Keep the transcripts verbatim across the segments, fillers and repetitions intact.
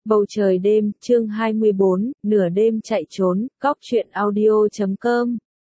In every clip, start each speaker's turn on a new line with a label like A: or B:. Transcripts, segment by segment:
A: Bầu trời đêm, chương hai mươi bốn, nửa đêm chạy trốn, góc truyện audio chấm com.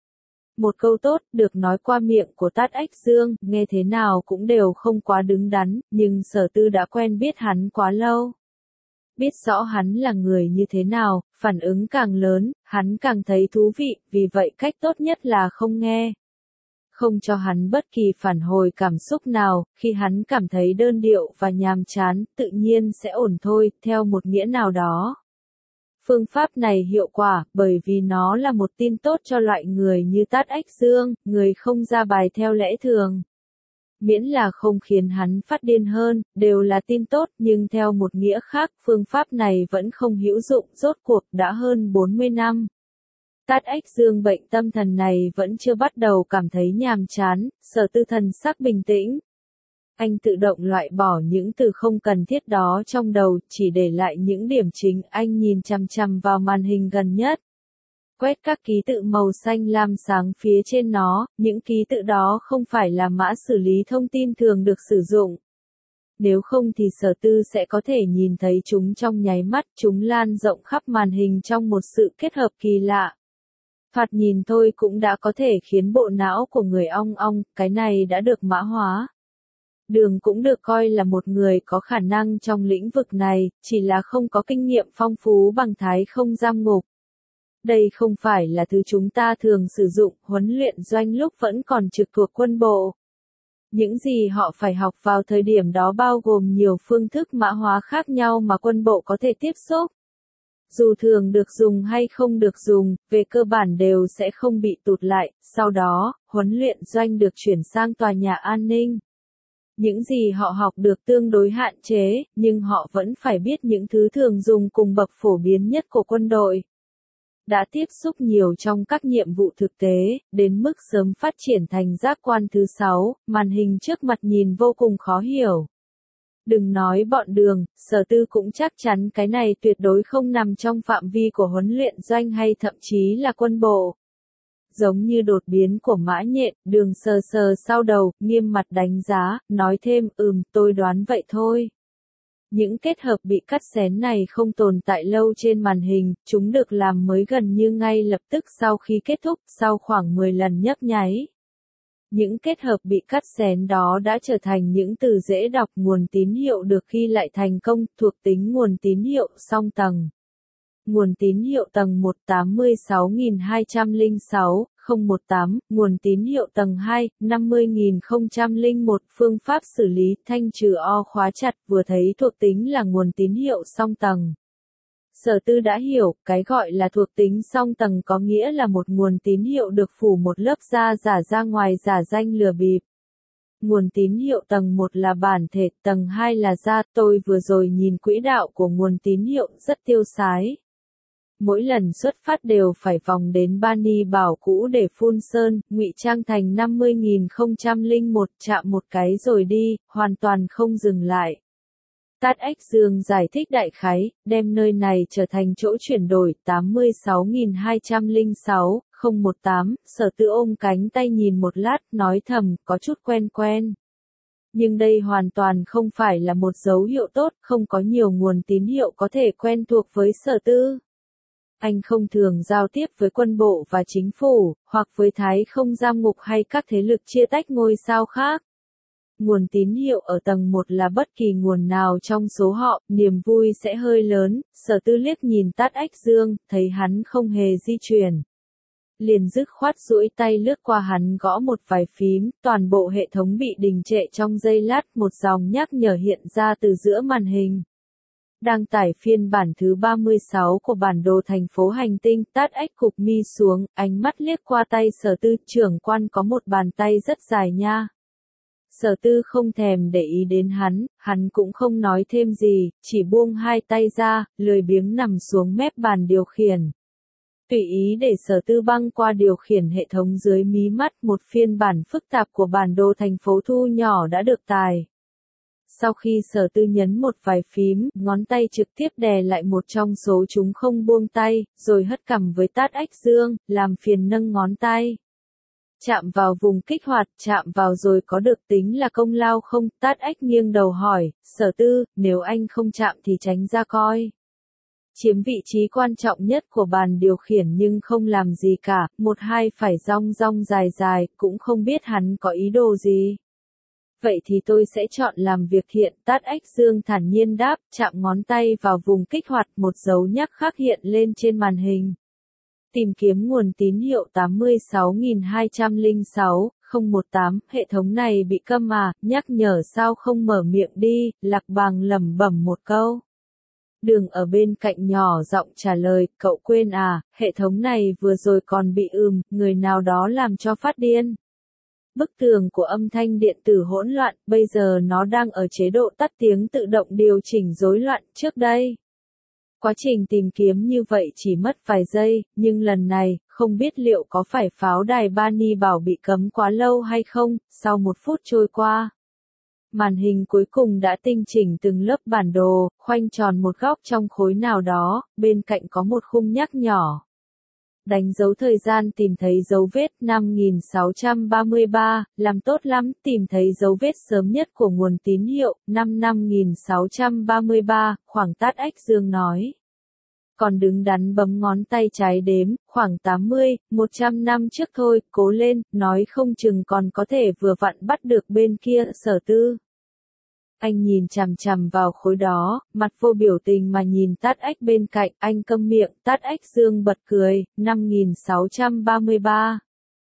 A: Một câu tốt, được nói qua miệng của Tát Ách Dương, nghe thế nào cũng đều không quá đứng đắn, nhưng Sở Tư đã quen biết hắn quá lâu. Biết rõ hắn là người như thế nào, phản ứng càng lớn, hắn càng thấy thú vị, vì vậy cách tốt nhất là không nghe. Không cho hắn bất kỳ phản hồi cảm xúc nào, khi hắn cảm thấy đơn điệu và nhàm chán, tự nhiên sẽ ổn thôi, theo một nghĩa nào đó. Phương pháp này hiệu quả, bởi vì nó là một tin tốt cho loại người như Tát Ách Dương, người không ra bài theo lẽ thường. Miễn là không khiến hắn phát điên hơn, đều là tin tốt, nhưng theo một nghĩa khác, phương pháp này vẫn không hữu dụng, rốt cuộc đã hơn bốn mươi năm. Tát Ách Dương bệnh tâm thần này vẫn chưa bắt đầu cảm thấy nhàm chán, Sở Tư thần sắc bình tĩnh. Anh tự động loại bỏ những từ không cần thiết đó trong đầu, chỉ để lại những điểm chính. Anh nhìn chằm chằm vào màn hình gần nhất. Quét các ký tự màu xanh lam sáng phía trên nó, những ký tự đó không phải là mã xử lý thông tin thường được sử dụng. Nếu không thì Sở Tư sẽ có thể nhìn thấy chúng trong nháy mắt, chúng lan rộng khắp màn hình trong một sự kết hợp kỳ lạ. Thoạt nhìn thôi cũng đã có thể khiến bộ não của người ong ong, cái này đã được mã hóa. Đường cũng được coi là một người có khả năng trong lĩnh vực này, chỉ là không có kinh nghiệm phong phú bằng Thái Không Giam Ngục. Đây không phải là thứ chúng ta thường sử dụng, huấn luyện doanh lúc vẫn còn trực thuộc quân bộ. Những gì họ phải học vào thời điểm đó bao gồm nhiều phương thức mã hóa khác nhau mà quân bộ có thể tiếp xúc. Dù thường được dùng hay không được dùng, về cơ bản đều sẽ không bị tụt lại, sau đó, huấn luyện doanh được chuyển sang tòa nhà an ninh. Những gì họ học được tương đối hạn chế, nhưng họ vẫn phải biết những thứ thường dùng cùng bậc phổ biến nhất của quân đội. Đã tiếp xúc nhiều trong các nhiệm vụ thực tế, đến mức sớm phát triển thành giác quan thứ sáu, màn hình trước mặt nhìn vô cùng khó hiểu. Đừng nói bọn Đường, Sở Tư cũng chắc chắn cái này tuyệt đối không nằm trong phạm vi của huấn luyện doanh hay thậm chí là quân bộ. Giống như đột biến của Mã Nhện, Đường sờ sờ sau đầu, nghiêm mặt đánh giá, nói thêm, ừm, tôi đoán vậy thôi. Những kết hợp bị cắt xén này không tồn tại lâu trên màn hình, chúng được làm mới gần như ngay lập tức sau khi kết thúc, sau khoảng mười lần nhấp nháy. Những kết hợp bị cắt xén đó đã trở thành những từ dễ đọc. Nguồn tín hiệu được ghi lại thành công, thuộc tính nguồn tín hiệu song tầng. Nguồn tín hiệu tầng một tám mươi sáu nghìn hai trăm lẻ sáu, không một tám, nguồn tín hiệu tầng hai, năm mươi nghìn không trăm lẻ một, phương pháp xử lý thanh trừ o khóa chặt, vừa thấy thuộc tính là nguồn tín hiệu song tầng. Sở Tư đã hiểu, cái gọi là thuộc tính song tầng có nghĩa là một nguồn tín hiệu được phủ một lớp da giả ra ngoài giả danh lừa bịp. Nguồn tín hiệu tầng một là bản thể, tầng hai là da. Tôi vừa rồi nhìn quỹ đạo của nguồn tín hiệu rất tiêu sái. Mỗi lần xuất phát đều phải vòng đến Bani Bảo cũ để phun sơn, ngụy trang thành năm mươi nghìn không trăm lẻ một, chạm một cái rồi đi, hoàn toàn không dừng lại. Tát Ách Dương giải thích đại khái, đem nơi này trở thành chỗ chuyển đổi tám mươi sáu nghìn hai trăm lẻ sáu, không một tám, Sở Tư ôm cánh tay nhìn một lát, nói thầm, có chút quen quen. Nhưng đây hoàn toàn không phải là một dấu hiệu tốt, không có nhiều nguồn tín hiệu có thể quen thuộc với Sở Tư. Anh không thường giao tiếp với quân bộ và chính phủ, hoặc với Thái Không Giam Ngục hay các thế lực chia tách ngôi sao khác. Nguồn tín hiệu ở tầng một là bất kỳ nguồn nào trong số họ, niềm vui sẽ hơi lớn. Sở Tư liếc nhìn Tát Ách Dương, thấy hắn không hề di chuyển. Liền dứt khoát duỗi tay lướt qua hắn gõ một vài phím, toàn bộ hệ thống bị đình trệ trong giây lát, một dòng nhắc nhở hiện ra từ giữa màn hình. Đăng tải phiên bản thứ ba mươi sáu của bản đồ thành phố hành tinh. Tát Ách cụp mi xuống, ánh mắt liếc qua tay Sở Tư, trưởng quan có một bàn tay rất dài nha. Sở Tư không thèm để ý đến hắn, hắn cũng không nói thêm gì, chỉ buông hai tay ra, lười biếng nằm xuống mép bàn điều khiển. Tùy ý để Sở Tư băng qua điều khiển hệ thống dưới mí mắt, một phiên bản phức tạp của bản đồ thành phố thu nhỏ đã được tải. Sau khi Sở Tư nhấn một vài phím, ngón tay trực tiếp đè lại một trong số chúng không buông tay, rồi hất cằm với Tát Ách Dương, làm phiền nâng ngón tay. Chạm vào vùng kích hoạt, chạm vào rồi có được tính là công lao không? Tát Ách nghiêng đầu hỏi, Sở Tư, nếu anh không chạm thì tránh ra coi. Chiếm vị trí quan trọng nhất của bàn điều khiển nhưng không làm gì cả, một hai phải rong rong dài dài, cũng không biết hắn có ý đồ gì. Vậy thì tôi sẽ chọn làm việc thiện, Tát Ách Dương thản nhiên đáp, chạm ngón tay vào vùng kích hoạt, một dấu nhắc khác hiện lên trên màn hình. Tìm kiếm nguồn tín hiệu tám mươi sáu nghìn hai trăm lẻ sáu, không một tám, hệ thống này bị câm à, nhắc nhở sao không mở miệng đi, Lạc Bàng lẩm bẩm một câu. Đường ở bên cạnh nhỏ giọng trả lời, cậu quên à, hệ thống này vừa rồi còn bị ừm, người nào đó làm cho phát điên. Bức tường của âm thanh điện tử hỗn loạn, bây giờ nó đang ở chế độ tắt tiếng tự động điều chỉnh rối loạn trước đây. Quá trình tìm kiếm như vậy chỉ mất vài giây, nhưng lần này, không biết liệu có phải pháo đài Bani Bảo bị cấm quá lâu hay không, sau một phút trôi qua. Màn hình cuối cùng đã tinh chỉnh từng lớp bản đồ, khoanh tròn một góc trong khối nào đó, bên cạnh có một khung nhắc nhỏ. Đánh dấu thời gian tìm thấy dấu vết năm nghìn sáu trăm ba mươi ba, làm tốt lắm, tìm thấy dấu vết sớm nhất của nguồn tín hiệu, năm năm nghìn sáu trăm ba mươi ba, khoảng Tát Ách Dương nói. Còn đứng đắn bấm ngón tay trái đếm, khoảng tám mươi, một trăm năm trước thôi, cố lên, nói không chừng còn có thể vừa vặn bắt được bên kia, Sở Tư. Anh nhìn chằm chằm vào khối đó, mặt vô biểu tình mà nhìn Tát Ách bên cạnh, anh câm miệng, Tát Ách Dương bật cười, năm nghìn sáu trăm ba mươi ba.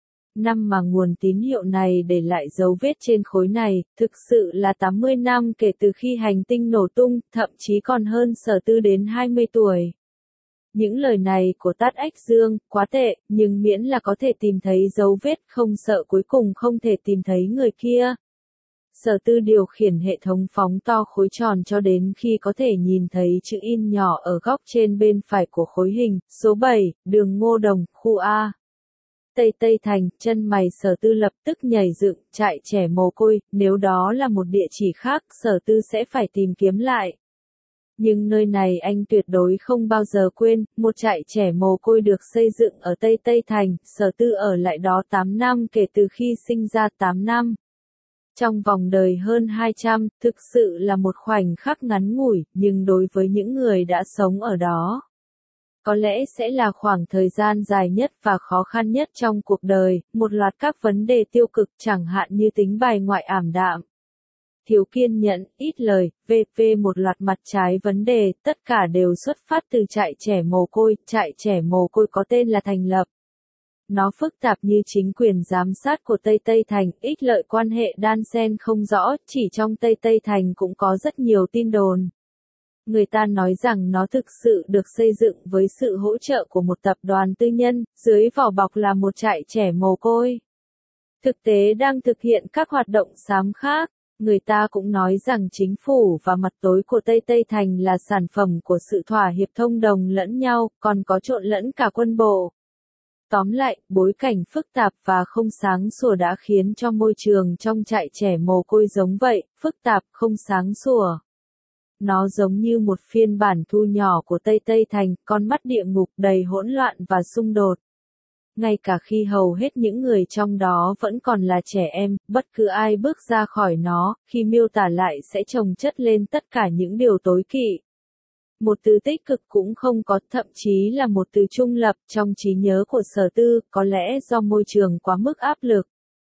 A: Năm mà nguồn tín hiệu này để lại dấu vết trên khối này, thực sự là tám mươi năm kể từ khi hành tinh nổ tung, thậm chí còn hơn Sở Tư đến hai mươi tuổi. Những lời này của Tát Ách Dương, quá tệ, nhưng miễn là có thể tìm thấy dấu vết không sợ cuối cùng không thể tìm thấy người kia. Sở Tư điều khiển hệ thống phóng to khối tròn cho đến khi có thể nhìn thấy chữ in nhỏ ở góc trên bên phải của khối hình, số bảy, đường Ngô Đồng, khu A. Tây Tây Thành, chân mày Sở Tư lập tức nhảy dựng, trại trẻ mồ côi, nếu đó là một địa chỉ khác, Sở Tư sẽ phải tìm kiếm lại. Nhưng nơi này anh tuyệt đối không bao giờ quên, một trại trẻ mồ côi được xây dựng ở Tây Tây Thành, Sở Tư ở lại đó tám năm kể từ khi sinh ra tám năm. Trong vòng đời hơn hai trăm, thực sự là một khoảnh khắc ngắn ngủi, nhưng đối với những người đã sống ở đó, có lẽ sẽ là khoảng thời gian dài nhất và khó khăn nhất trong cuộc đời, một loạt các vấn đề tiêu cực chẳng hạn như tính bài ngoại ảm đạm. Thiếu kiên nhẫn, ít lời, vân vân một loạt mặt trái vấn đề, tất cả đều xuất phát từ trại trẻ mồ côi, trại trẻ mồ côi có tên là thành lập. Nó phức tạp như chính quyền giám sát của Tây Tây Thành, ích lợi quan hệ đan xen không rõ, chỉ trong Tây Tây Thành cũng có rất nhiều tin đồn. Người ta nói rằng nó thực sự được xây dựng với sự hỗ trợ của một tập đoàn tư nhân, dưới vỏ bọc là một trại trẻ mồ côi. Thực tế đang thực hiện các hoạt động xám khác. Người ta cũng nói rằng chính phủ và mặt tối của Tây Tây Thành là sản phẩm của sự thỏa hiệp thông đồng lẫn nhau, còn có trộn lẫn cả quân bộ. Tóm lại, bối cảnh phức tạp và không sáng sủa đã khiến cho môi trường trong trại trẻ mồ côi giống vậy, phức tạp, không sáng sủa. Nó giống như một phiên bản thu nhỏ của Tây Tây Thành, con mắt địa ngục đầy hỗn loạn và xung đột. Ngay cả khi hầu hết những người trong đó vẫn còn là trẻ em, bất cứ ai bước ra khỏi nó, khi miêu tả lại sẽ chồng chất lên tất cả những điều tối kỵ. Một từ tích cực cũng không có, thậm chí là một từ trung lập trong trí nhớ của Sở Tư, có lẽ do môi trường quá mức áp lực.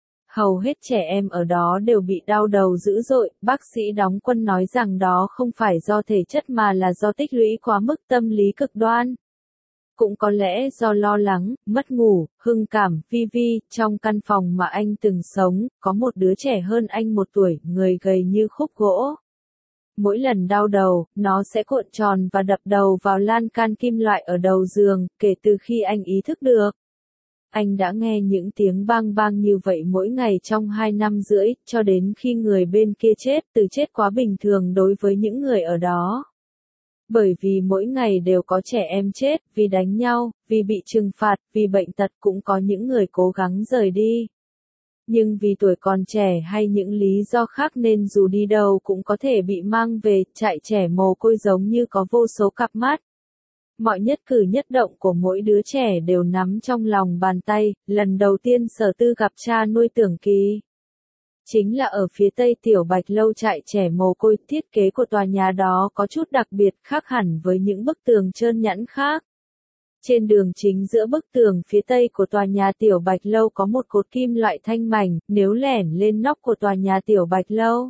A: Hầu hết trẻ em ở đó đều bị đau đầu dữ dội, bác sĩ đóng quân nói rằng đó không phải do thể chất mà là do tích lũy quá mức tâm lý cực đoan. Cũng có lẽ do lo lắng, mất ngủ, hưng cảm, vi vi, trong căn phòng mà anh từng sống, có một đứa trẻ hơn anh một tuổi, người gầy như khúc gỗ. Mỗi lần đau đầu, nó sẽ cuộn tròn và đập đầu vào lan can kim loại ở đầu giường, kể từ khi anh ý thức được. Anh đã nghe những tiếng bang bang như vậy mỗi ngày trong hai năm rưỡi, cho đến khi người bên kia chết, từ chết quá bình thường đối với những người ở đó. Bởi vì mỗi ngày đều có trẻ em chết, vì đánh nhau, vì bị trừng phạt, vì bệnh tật, cũng có những người cố gắng rời đi. Nhưng vì tuổi còn trẻ hay những lý do khác nên dù đi đâu cũng có thể bị mang về, trại trẻ mồ côi giống như có vô số cặp mắt. Mọi nhất cử nhất động của mỗi đứa trẻ đều nắm trong lòng bàn tay, lần đầu tiên Sở Tư gặp cha nuôi Tưởng Kỳ. Chính là ở phía tây Tiểu Bạch Lâu trại trẻ mồ côi, thiết kế của tòa nhà đó có chút đặc biệt khác hẳn với những bức tường trơn nhẵn khác. Trên đường chính giữa bức tường phía tây của tòa nhà Tiểu Bạch Lâu có một cột kim loại thanh mảnh, nếu lẻn lên nóc của tòa nhà Tiểu Bạch Lâu,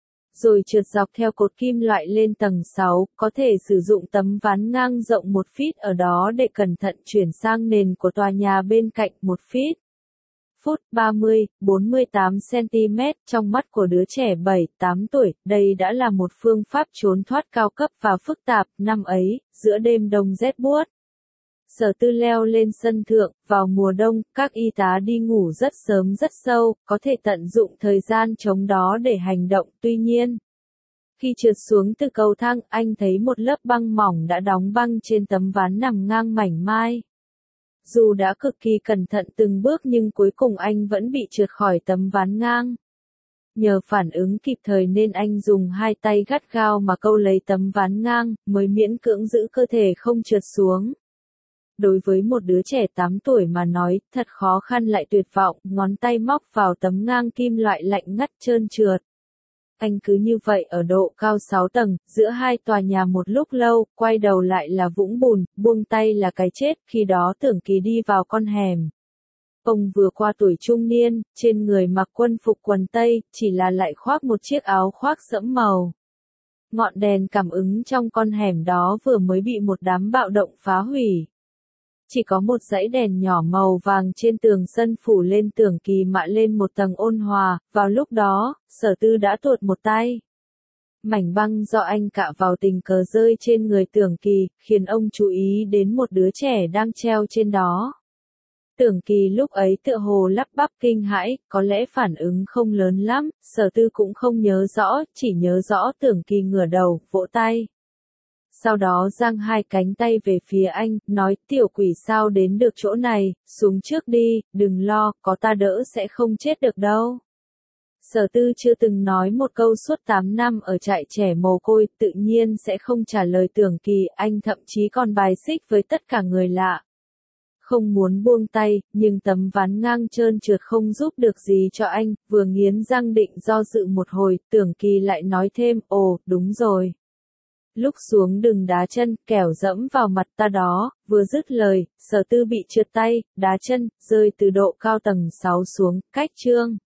A: rồi trượt dọc theo cột kim loại lên tầng sáu, có thể sử dụng tấm ván ngang rộng một feet ở đó để cẩn thận chuyển sang nền của tòa nhà bên cạnh một feet. Phút ba mươi, bốn mươi tám xăng-ti-mét, trong mắt của đứa trẻ bảy, tám tuổi, đây đã là một phương pháp trốn thoát cao cấp và phức tạp. Năm ấy, giữa đêm đông rét buốt, Sở Tư leo lên sân thượng, vào mùa đông, các y tá đi ngủ rất sớm rất sâu, có thể tận dụng thời gian trống đó để hành động. Tuy nhiên, khi trượt xuống từ cầu thang, anh thấy một lớp băng mỏng đã đóng băng trên tấm ván nằm ngang mảnh mai. Dù đã cực kỳ cẩn thận từng bước nhưng cuối cùng anh vẫn bị trượt khỏi tấm ván ngang. Nhờ phản ứng kịp thời nên anh dùng hai tay gắt gao mà câu lấy tấm ván ngang, mới miễn cưỡng giữ cơ thể không trượt xuống. Đối với một đứa trẻ tám tuổi mà nói, thật khó khăn lại tuyệt vọng, ngón tay móc vào tấm ngang kim loại lạnh ngắt trơn trượt. Anh cứ như vậy ở độ cao sáu tầng, giữa hai tòa nhà một lúc lâu, quay đầu lại là vũng bùn, buông tay là cái chết. Khi đó Tưởng Kỳ đi vào con hẻm. Ông vừa qua tuổi trung niên, trên người mặc quân phục quần tây, chỉ là lại khoác một chiếc áo khoác sẫm màu. Ngọn đèn cảm ứng trong con hẻm đó vừa mới bị một đám bạo động phá hủy. Chỉ có một dãy đèn nhỏ màu vàng trên tường sân phủ lên Tưởng Kỳ mạ lên một tầng ôn hòa. Vào lúc đó, Sở Tư đã tuột một tay. Mảnh băng do anh cạ vào tình cờ rơi trên người Tưởng Kỳ, khiến ông chú ý đến một đứa trẻ đang treo trên đó. Tưởng Kỳ lúc ấy tựa hồ lắp bắp kinh hãi, có lẽ phản ứng không lớn lắm, Sở Tư cũng không nhớ rõ, chỉ nhớ rõ Tưởng Kỳ ngửa đầu, vỗ tay. Sau đó giang hai cánh tay về phía anh, nói, tiểu quỷ sao đến được chỗ này, xuống trước đi, đừng lo, có ta đỡ sẽ không chết được đâu. Sở Tư chưa từng nói một câu suốt tám năm ở trại trẻ mồ côi, tự nhiên sẽ không trả lời Tưởng Kỳ, anh thậm chí còn bài xích với tất cả người lạ. Không muốn buông tay, nhưng tấm ván ngang trơn trượt không giúp được gì cho anh, vừa nghiến răng định do dự một hồi, Tưởng Kỳ lại nói thêm, ồ, đúng rồi. Lúc xuống đừng đá chân, kẻo dẫm vào mặt ta đó. Vừa dứt lời, Sở Tư bị trượt tay, đá chân, rơi từ độ cao tầng sáu xuống, cách chương.